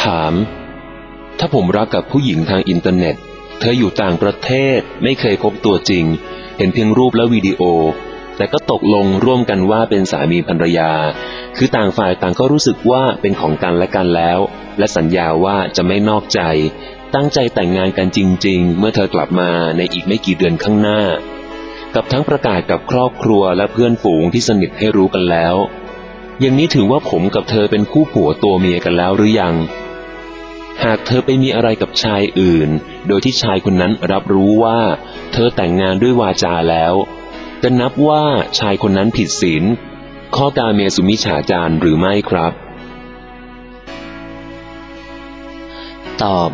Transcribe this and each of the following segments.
ถามถ้าผมรักกับผู้หญิงทางอินเทอร์เน็ตเธออยู่ต่างประเทศไม่เคยพบตัวจริงเห็นเพียงรูปและวิดีโอแต่ก็ตกลงร่วมกันว่าเป็นสามีภรรยาคือต่างฝ่ายต่างก็รู้สึกว่าเป็นของกันและกันแล้วและสัญญาว่าจะไม่นอกใจตั้งใจแต่งงานกันจริงๆเมื่อเธอกลับมาในอีกไม่กี่เดือนข้างหน้ากับทั้งประกาศกับครอบครัวและเพื่อนฝูงที่สนิทให้รู้กันแล้วอย่างนี้ถือว่าผมกับเธอเป็นคู่ผัวตัวเมียกันแล้วหรือยังหากเธอไปมีอะไรกับชายอื่นโดยที่ชายคนนั้นรับรู้ว่าเธอแต่งงานด้วยวาจาแล้วจะนับว่าชายคนนั้นผิดศีลข้อกาเมสุมิจฉาจารหรือไม่ครับตอบ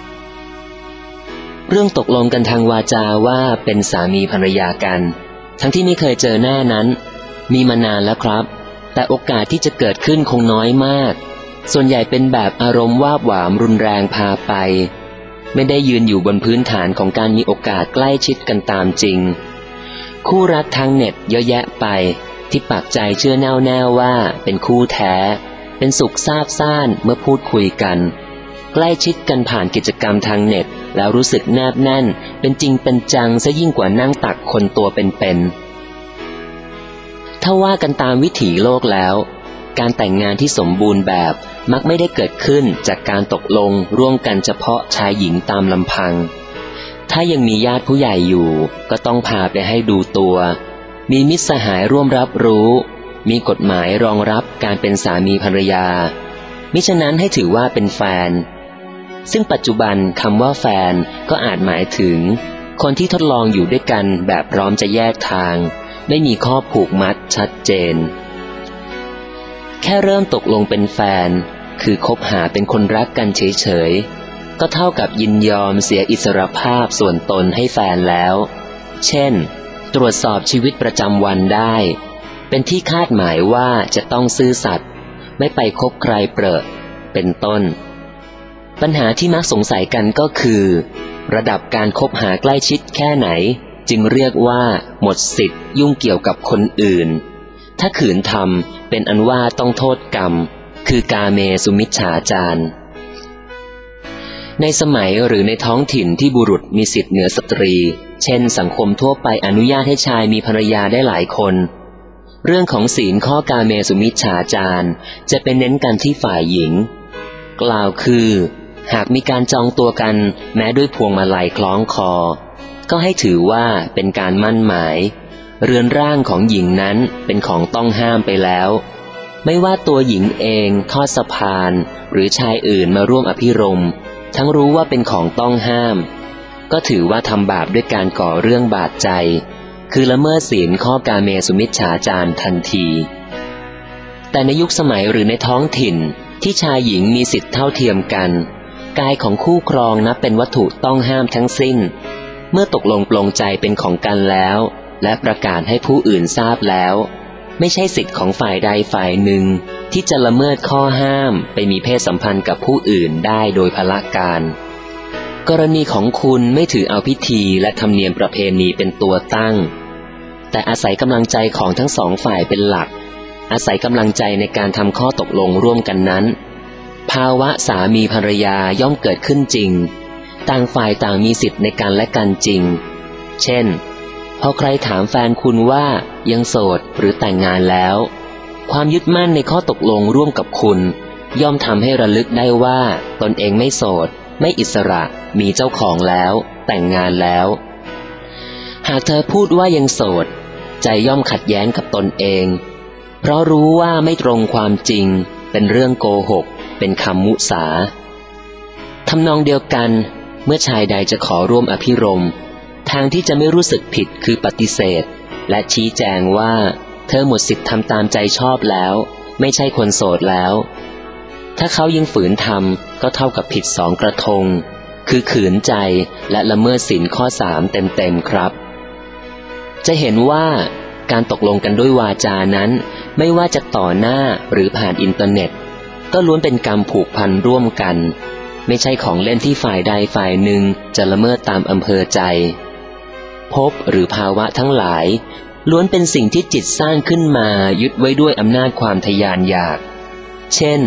เรื่องตกลงกันทางวาจาว่าเป็นสามีภรรยากันทั้งที่ไม่เคยเจอหน้านั้นมีมานานแล้วครับแต่โอกาสที่จะเกิดขึ้นคงน้อยมากส่วนใหญ่เป็นแบบอารมณ์วาบหวามรุนแรงพาไปไม่ได้ยืนอยู่บนพื้นฐานของการมีโอกาสใกล้ชิดกันตามจริงคู่รักทางเน็ตเยอะแยะไปที่ปักใจเชื่อแน่วแน่ว่าเป็นคู่แท้เป็นสุขซาบซ่านเมื่อพูดคุยกันใกล้ชิดกันผ่านกิจกรรมทางเน็ตแล้วรู้สึกแนบแน่นเป็นจริงเป็นจังซะยิ่งกว่านั่งตักคนตัวเป็นๆถ้าว่ากันตามวิถีโลกแล้วการแต่งงานที่สมบูรณ์แบบมักไม่ได้เกิดขึ้นจากการตกลงร่วมกันเฉพาะชายหญิงตามลำพังถ้ายังมีญาติผู้ใหญ่อยู่ก็ต้องพาไปให้ดูตัวมีมิตรสหายร่วมรับรู้มีกฎหมายรองรับการเป็นสามีภรรยามิฉะนั้นให้ถือว่าเป็นแฟนซึ่งปัจจุบันคำว่าแฟนก็อาจหมายถึงคนที่ทดลองอยู่ด้วยกันแบบพร้อมจะแยกทางไม่มีข้อผูกมัดชัดเจนแค่เริ่มตกลงเป็นแฟนคือคบหาเป็นคนรักกันเฉยๆก็เท่ากับยินยอมเสียอิสรภาพส่วนตนให้แฟนแล้วเช่นตรวจสอบชีวิตประจำวันได้เป็นที่คาดหมายว่าจะต้องซื่อสัตย์ไม่ไปคบใครเปรอะเป็นต้นปัญหาที่มักสงสัยกันก็คือระดับการคบหาใกล้ชิดแค่ไหนจึงเรียกว่าหมดสิทธิ์ยุ่งเกี่ยวกับคนอื่นถ้าขืนทำเป็นอันว่าต้องโทษกรรมคือกาเมสุมิจฉาจารในสมัยหรือในท้องถิ่นที่บุรุษมีสิทธิ์เหนือสตรีเช่นสังคมทั่วไปอนุญาตให้ชายมีภรรยาได้หลายคนเรื่องของศีลข้อกาเมสุมิจฉาจารจะเป็นเน้นกันที่ฝ่ายหญิงกล่าวคือหากมีการจองตัวกันแม้ด้วยพวงมาลัยคล้องคอก็ให้ถือว่าเป็นการมั่นหมายเรือนร่างของหญิงนั้นเป็นของต้องห้ามไปแล้วไม่ว่าตัวหญิงเองทอดสะพานหรือชายอื่นมาร่วมอภิรมย์ทั้งรู้ว่าเป็นของต้องห้ามก็ถือว่าทำบาปด้วยการก่อเรื่องบาดใจคือละเมิดศีลข้อกาเมสุมิจฉาจารทันทีแต่ในยุคสมัยหรือในท้องถิ่นที่ชายหญิงมีสิทธิเท่าเทียมกันกายของคู่ครองนับเป็นวัตถุต้องห้ามทั้งสิ้นเมื่อตกลงปลงใจเป็นของกันแล้วและประกาศให้ผู้อื่นทราบแล้วไม่ใช่สิทธิ์ของฝ่ายใดฝ่ายหนึ่งที่จะละเมิดข้อห้ามไปมีเพศสัมพันธ์กับผู้อื่นได้โดยพละการกรณีของคุณไม่ถือเอาพิธีและธรรมเนียมประเพณีเป็นตัวตั้งแต่อาศัยกำลังใจของทั้งสองฝ่ายเป็นหลักอาศัยกำลังใจในการทำข้อตกลงร่วมกันนั้นภาวะสามีภรรยาย่อมเกิดขึ้นจริงต่างฝ่ายต่างมีสิทธิ์ในกันและกันจริงเช่นพอใครถามแฟนคุณว่ายังโสดหรือแต่งงานแล้วความยึดมั่นในข้อตกลงร่วมกับคุณย่อมทำให้ระลึกได้ว่าตนเองไม่โสดไม่อิสระมีเจ้าของแล้วแต่งงานแล้วหากเธอพูดว่ายังโสดใจย่อมขัดแย้งกับตนเองเพราะรู้ว่าไม่ตรงความจริงเป็นเรื่องโกหกเป็นคำมุสาทำนองเดียวกันเมื่อชายใดจะขอร่วมอภิรมย์ทางที่จะไม่รู้สึกผิดคือปฏิเสธและชี้แจงว่าเธอหมดสิทธิ์ทำตามใจชอบแล้วไม่ใช่คนโสดแล้วถ้าเขายังฝืนทำก็เท่ากับผิดสองกระทงคือขืนใจและละเมิดศีลข้อ3เต็มๆครับจะเห็นว่าการตกลงกันด้วยวาจานั้นไม่ว่าจะต่อหน้าหรือผ่านอินเทอร์เน็ตก็ล้วนเป็นกรรมผูกพันร่วมกันไม่ใช่ของเล่นที่ฝ่ายใดฝ่ายหนึ่งจะละเมิดตามอำเภอใจภพหรือภาวะทั้งหลายล้วนเป็นสิ่งที่จิตสร้างขึ้นมายึดไว้ด้วยอำนาจความทะยานอยากเช่น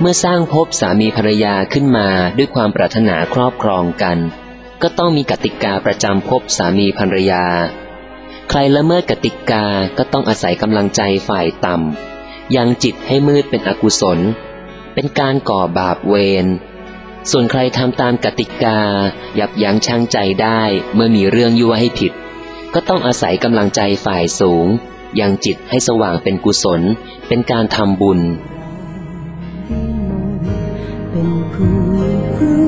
เมื่อสร้างภพสามีภรรยาขึ้นมาด้วยความปรารถนาครอบครองกันก็ต้องมีกติกาประจำภพสามีภรรยาใครละเมิดกติกาก็ต้องอาศัยกำลังใจฝ่ายต่ำยังจิตให้มืดเป็นอกุศลเป็นการก่อบาปเวรส่วนใครทำตามกติกายับยั้งชั่งใจได้เมื่อมีเรื่องยั่วให้ผิดก็ต้องอาศัยกำลังใจฝ่ายสูงยังจิตให้สว่างเป็นกุศลเป็นการทำบุญเป็นผู้